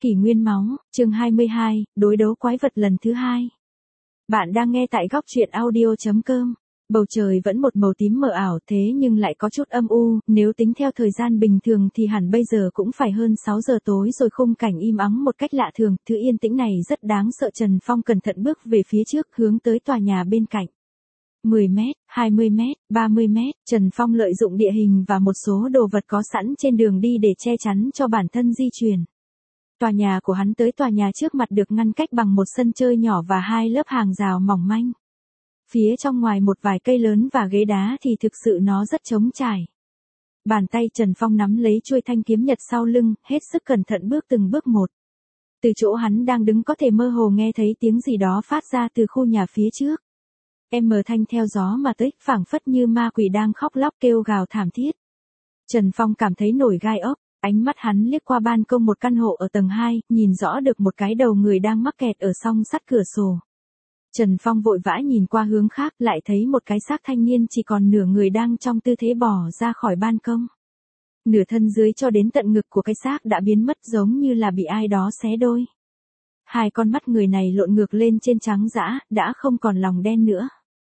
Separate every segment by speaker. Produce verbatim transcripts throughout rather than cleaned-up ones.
Speaker 1: Kỷ nguyên máu, chương hai mươi hai, đối đấu quái vật lần thứ hai. Bạn đang nghe tại góc truyện audio.com. Bầu trời vẫn một màu tím mờ ảo thế nhưng lại có chút âm u, nếu tính theo thời gian bình thường thì hẳn bây giờ cũng phải hơn sáu giờ tối rồi, khung cảnh im ắng một cách lạ thường, thứ yên tĩnh này rất đáng sợ. Trần Phong cẩn thận bước về phía trước hướng tới tòa nhà bên cạnh. mười mét, hai mươi mét, ba mươi mét, Trần Phong lợi dụng địa hình và một số đồ vật có sẵn trên đường đi để che chắn cho bản thân di chuyển. Tòa nhà của hắn tới tòa nhà trước mặt được ngăn cách bằng một sân chơi nhỏ và hai lớp hàng rào mỏng manh. Phía trong ngoài một vài cây lớn và ghế đá thì thực sự nó rất trống trải. Bàn tay Trần Phong nắm lấy chuôi thanh kiếm nhật sau lưng, hết sức cẩn thận bước từng bước một. Từ chỗ hắn đang đứng có thể mơ hồ nghe thấy tiếng gì đó phát ra từ khu nhà phía trước. Em mờ thanh theo gió mà tới, phảng phất như ma quỷ đang khóc lóc kêu gào thảm thiết. Trần Phong cảm thấy nổi gai ốc. Ánh mắt hắn liếc qua ban công một căn hộ ở tầng hai, nhìn rõ được một cái đầu người đang mắc kẹt ở song sắt cửa sổ. Trần Phong vội vã nhìn qua hướng khác, lại thấy một cái xác thanh niên chỉ còn nửa người đang trong tư thế bò ra khỏi ban công. Nửa thân dưới cho đến tận ngực của cái xác đã biến mất, giống như là bị ai đó xé đôi. Hai con mắt người này lộn ngược lên trên trắng dã, đã không còn lòng đen nữa.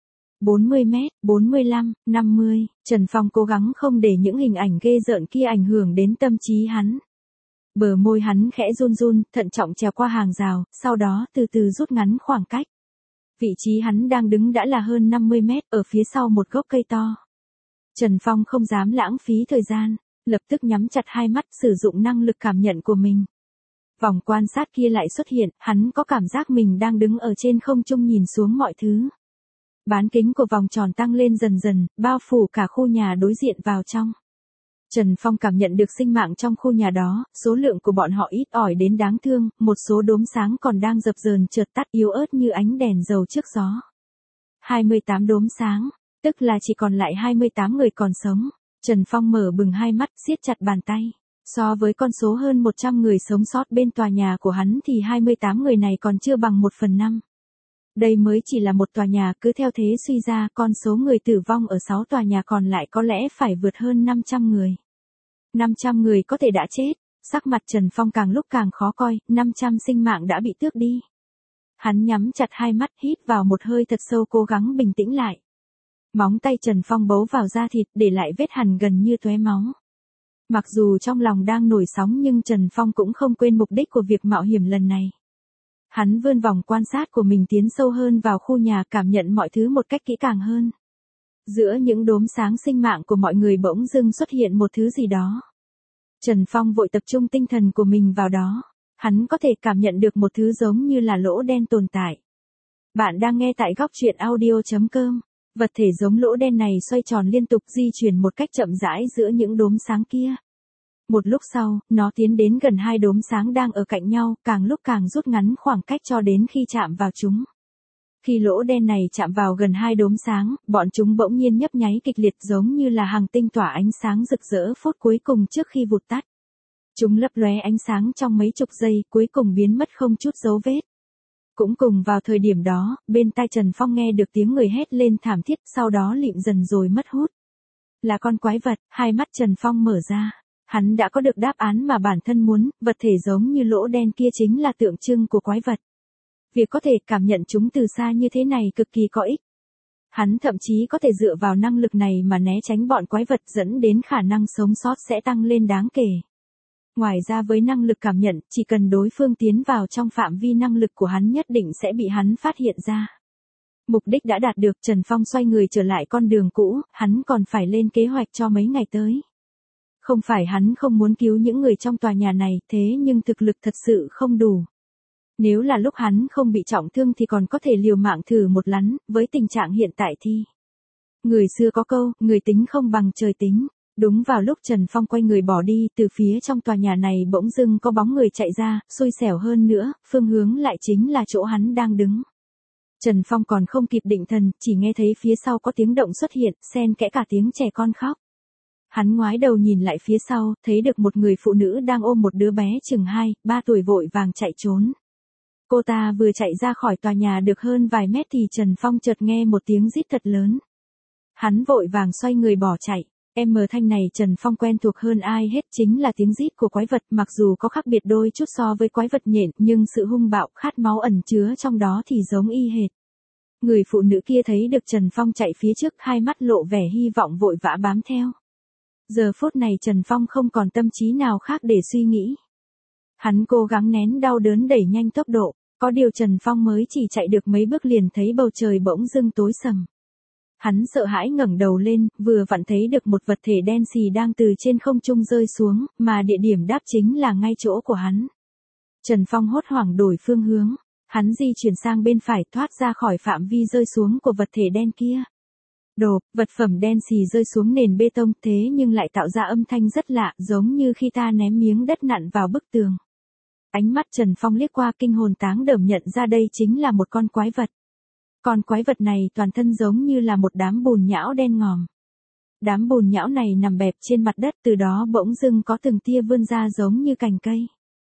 Speaker 1: bốn mươi mét, bốn mươi lăm, năm mươi, Trần Phong cố gắng không để những hình ảnh ghê rợn kia ảnh hưởng đến tâm trí hắn. Bờ môi hắn khẽ run run, thận trọng trèo qua hàng rào, sau đó từ từ rút ngắn khoảng cách. Vị trí hắn đang đứng đã là hơn năm mươi mét, ở phía sau một gốc cây to. Trần Phong không dám lãng phí thời gian, lập tức nhắm chặt hai mắt, sử dụng năng lực cảm nhận của mình. Vòng quan sát kia lại xuất hiện, hắn có cảm giác mình đang đứng ở trên không trung nhìn xuống mọi thứ. Bán kính của vòng tròn tăng lên dần dần, bao phủ cả khu nhà đối diện vào trong. Trần Phong cảm nhận được sinh mạng trong khu nhà đó, số lượng của bọn họ ít ỏi đến đáng thương, một số đốm sáng còn đang dập dờn chợt tắt yếu ớt như ánh đèn dầu trước gió. hai mươi tám đốm sáng, tức là chỉ còn lại hai mươi tám người còn sống. Trần Phong mở bừng hai mắt, siết chặt bàn tay. So với con số hơn một trăm người sống sót bên tòa nhà của hắn thì hai mươi tám người này còn chưa bằng một phần năm. Đây mới chỉ là một tòa nhà, cứ theo thế suy ra con số người tử vong ở sáu tòa nhà còn lại có lẽ phải vượt hơn năm trăm người. năm trăm người có thể đã chết, sắc mặt Trần Phong càng lúc càng khó coi, năm trăm sinh mạng đã bị tước đi. Hắn nhắm chặt hai mắt, hít vào một hơi thật sâu, cố gắng bình tĩnh lại. Móng tay Trần Phong bấu vào da thịt, để lại vết hằn gần như tóe máu. Mặc dù trong lòng đang nổi sóng nhưng Trần Phong cũng không quên mục đích của việc mạo hiểm lần này. Hắn vươn vòng quan sát của mình tiến sâu hơn vào khu nhà, cảm nhận mọi thứ một cách kỹ càng hơn. Giữa những đốm sáng sinh mạng của mọi người bỗng dưng xuất hiện một thứ gì đó. Trần Phong vội tập trung tinh thần của mình vào đó. Hắn có thể cảm nhận được một thứ giống như là lỗ đen tồn tại. Bạn đang nghe tại góc truyện audio.com. Vật thể giống lỗ đen này xoay tròn liên tục, di chuyển một cách chậm rãi giữa những đốm sáng kia. Một lúc sau, nó tiến đến gần hai đốm sáng đang ở cạnh nhau, càng lúc càng rút ngắn khoảng cách cho đến khi chạm vào chúng. Khi lỗ đen này chạm vào gần hai đốm sáng, bọn chúng bỗng nhiên nhấp nháy kịch liệt, giống như là hàng tinh tỏa ánh sáng rực rỡ phút cuối cùng trước khi vụt tắt. Chúng lấp lóe ánh sáng trong mấy chục giây, cuối cùng biến mất không chút dấu vết. Cũng cùng vào thời điểm đó, bên tai Trần Phong nghe được tiếng người hét lên thảm thiết, sau đó lịm dần rồi mất hút. Là con quái vật, hai mắt Trần Phong mở ra. Hắn đã có được đáp án mà bản thân muốn, vật thể giống như lỗ đen kia chính là tượng trưng của quái vật. Việc có thể cảm nhận chúng từ xa như thế này cực kỳ có ích. Hắn thậm chí có thể dựa vào năng lực này mà né tránh bọn quái vật, dẫn đến khả năng sống sót sẽ tăng lên đáng kể. Ngoài ra với năng lực cảm nhận, chỉ cần đối phương tiến vào trong phạm vi năng lực của hắn nhất định sẽ bị hắn phát hiện ra. Mục đích đã đạt được, Trần Phong xoay người trở lại con đường cũ, hắn còn phải lên kế hoạch cho mấy ngày tới. Không phải hắn không muốn cứu những người trong tòa nhà này, thế nhưng thực lực thật sự không đủ. Nếu là lúc hắn không bị trọng thương thì còn có thể liều mạng thử một lần, với tình trạng hiện tại thì. Người xưa có câu, người tính không bằng trời tính. Đúng vào lúc Trần Phong quay người bỏ đi, từ phía trong tòa nhà này bỗng dưng có bóng người chạy ra, xui xẻo hơn nữa, phương hướng lại chính là chỗ hắn đang đứng. Trần Phong còn không kịp định thần, chỉ nghe thấy phía sau có tiếng động xuất hiện, xen kẽ cả tiếng trẻ con khóc. Hắn ngoái đầu nhìn lại phía sau, thấy được một người phụ nữ đang ôm một đứa bé chừng hai, ba tuổi vội vàng chạy trốn. Cô ta vừa chạy ra khỏi tòa nhà được hơn vài mét thì Trần Phong chợt nghe một tiếng rít thật lớn. Hắn vội vàng xoay người bỏ chạy. Em mờ thanh này Trần Phong quen thuộc hơn ai hết chính là tiếng rít của quái vật, mặc dù có khác biệt đôi chút so với quái vật nhện, nhưng sự hung bạo, khát máu ẩn chứa trong đó thì giống y hệt. Người phụ nữ kia thấy được Trần Phong chạy phía trước, hai mắt lộ vẻ hy vọng vội vã bám theo. Giờ phút này Trần Phong không còn tâm trí nào khác để suy nghĩ. Hắn cố gắng nén đau đớn đẩy nhanh tốc độ, có điều Trần Phong mới chỉ chạy được mấy bước liền thấy bầu trời bỗng dưng tối sầm. Hắn sợ hãi ngẩng đầu lên, vừa vặn thấy được một vật thể đen xì đang từ trên không trung rơi xuống, mà địa điểm đáp chính là ngay chỗ của hắn. Trần Phong hốt hoảng đổi phương hướng, hắn di chuyển sang bên phải thoát ra khỏi phạm vi rơi xuống của vật thể đen kia. Đột, vật phẩm đen xì rơi xuống nền bê tông thế nhưng lại tạo ra âm thanh rất lạ, giống như khi ta ném miếng đất nặn vào bức tường. Ánh mắt Trần Phong liếc qua kinh hồn táng đờm nhận ra đây chính là một con quái vật. Con quái vật này toàn thân giống như là một đám bùn nhão đen ngòm. Đám bùn nhão này nằm bẹp trên mặt đất, từ đó bỗng dưng có từng tia vươn ra giống như cành cây.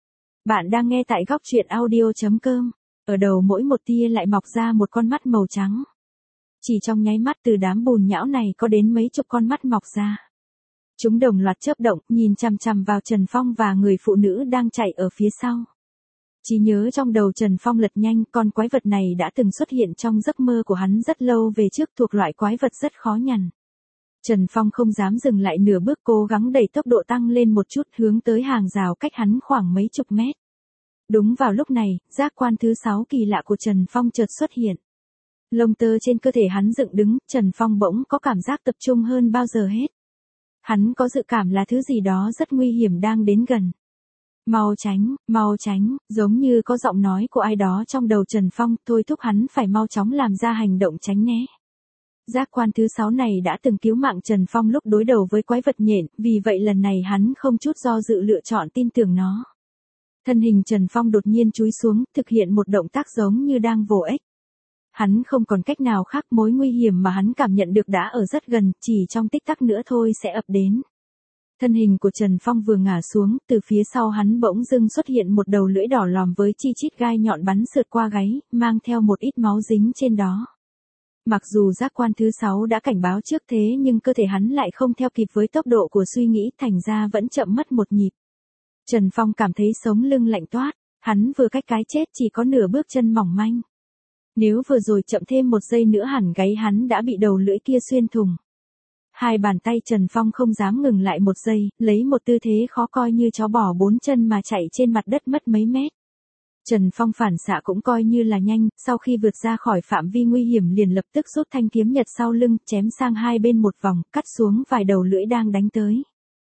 Speaker 1: Bạn đang nghe tại góc truyện audio chấm com. Ở đầu mỗi một tia lại mọc ra một con mắt màu trắng. Chỉ trong nháy mắt từ đám bùn nhão này có đến mấy chục con mắt mọc ra. Chúng đồng loạt chớp động, nhìn chằm chằm vào Trần Phong và người phụ nữ đang chạy ở phía sau. Chỉ nhớ trong đầu Trần Phong lật nhanh, con quái vật này đã từng xuất hiện trong giấc mơ của hắn rất lâu về trước, thuộc loại quái vật rất khó nhằn. Trần Phong không dám dừng lại nửa bước, cố gắng đẩy tốc độ tăng lên một chút hướng tới hàng rào cách hắn khoảng mấy chục mét. Đúng vào lúc này, giác quan thứ sáu kỳ lạ của Trần Phong chợt xuất hiện. Lông tơ trên cơ thể hắn dựng đứng, Trần Phong bỗng có cảm giác tập trung hơn bao giờ hết. Hắn có dự cảm là thứ gì đó rất nguy hiểm đang đến gần. Mau tránh, mau tránh, giống như có giọng nói của ai đó trong đầu Trần Phong, thôi thúc hắn phải mau chóng làm ra hành động tránh né. Giác quan thứ sáu này đã từng cứu mạng Trần Phong lúc đối đầu với quái vật nhện, vì vậy lần này hắn không chút do dự lựa chọn tin tưởng nó. Thân hình Trần Phong đột nhiên chúi xuống, thực hiện một động tác giống như đang vồ ếch. Hắn không còn cách nào khác, mối nguy hiểm mà hắn cảm nhận được đã ở rất gần, chỉ trong tích tắc nữa thôi sẽ ập đến. Thân hình của Trần Phong vừa ngả xuống, từ phía sau hắn bỗng dưng xuất hiện một đầu lưỡi đỏ lòm với chi chít gai nhọn bắn sượt qua gáy, mang theo một ít máu dính trên đó. Mặc dù giác quan thứ sáu đã cảnh báo trước thế nhưng cơ thể hắn lại không theo kịp với tốc độ của suy nghĩ, thành ra vẫn chậm mất một nhịp. Trần Phong cảm thấy sống lưng lạnh toát, hắn vừa cách cái chết chỉ có nửa bước chân mỏng manh. Nếu vừa rồi chậm thêm một giây nữa hẳn gáy hắn đã bị đầu lưỡi kia xuyên thủng. Hai bàn tay Trần Phong không dám ngừng lại một giây, lấy một tư thế khó coi như chó bỏ bốn chân mà chạy trên mặt đất mất mấy mét. Trần Phong phản xạ cũng coi như là nhanh, sau khi vượt ra khỏi phạm vi nguy hiểm liền lập tức rút thanh kiếm nhật sau lưng, chém sang hai bên một vòng, cắt xuống vài đầu lưỡi đang đánh tới.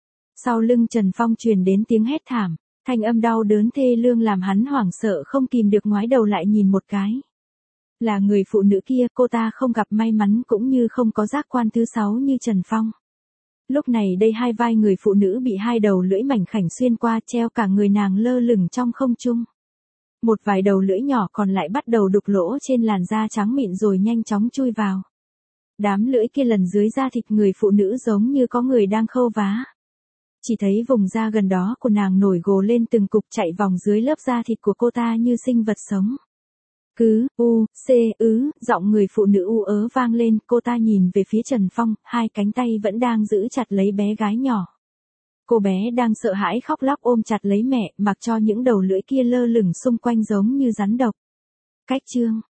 Speaker 1: Sau lưng Trần Phong truyền đến tiếng hét thảm, thanh âm đau đớn thê lương làm hắn hoảng sợ không kìm được ngoái đầu lại nhìn một cái. Là người phụ nữ kia, cô ta không gặp may mắn cũng như không có giác quan thứ sáu như Trần Phong. Lúc này đây hai vai người phụ nữ bị hai đầu lưỡi mảnh khảnh xuyên qua, treo cả người nàng lơ lửng trong không trung. Một vài đầu lưỡi nhỏ còn lại bắt đầu đục lỗ trên làn da trắng mịn rồi nhanh chóng chui vào. Đám lưỡi kia lần dưới da thịt người phụ nữ giống như có người đang khâu vá. Chỉ thấy vùng da gần đó của nàng nổi gồ lên từng cục chạy vòng dưới lớp da thịt của cô ta như sinh vật sống. Cứ, u, c, ứ, giọng người phụ nữ u ớ vang lên, cô ta nhìn về phía Trần Phong, hai cánh tay vẫn đang giữ chặt lấy bé gái nhỏ. Cô bé đang sợ hãi khóc lóc ôm chặt lấy mẹ, mặc cho những đầu lưỡi kia lơ lửng xung quanh giống như rắn độc. Cách chương,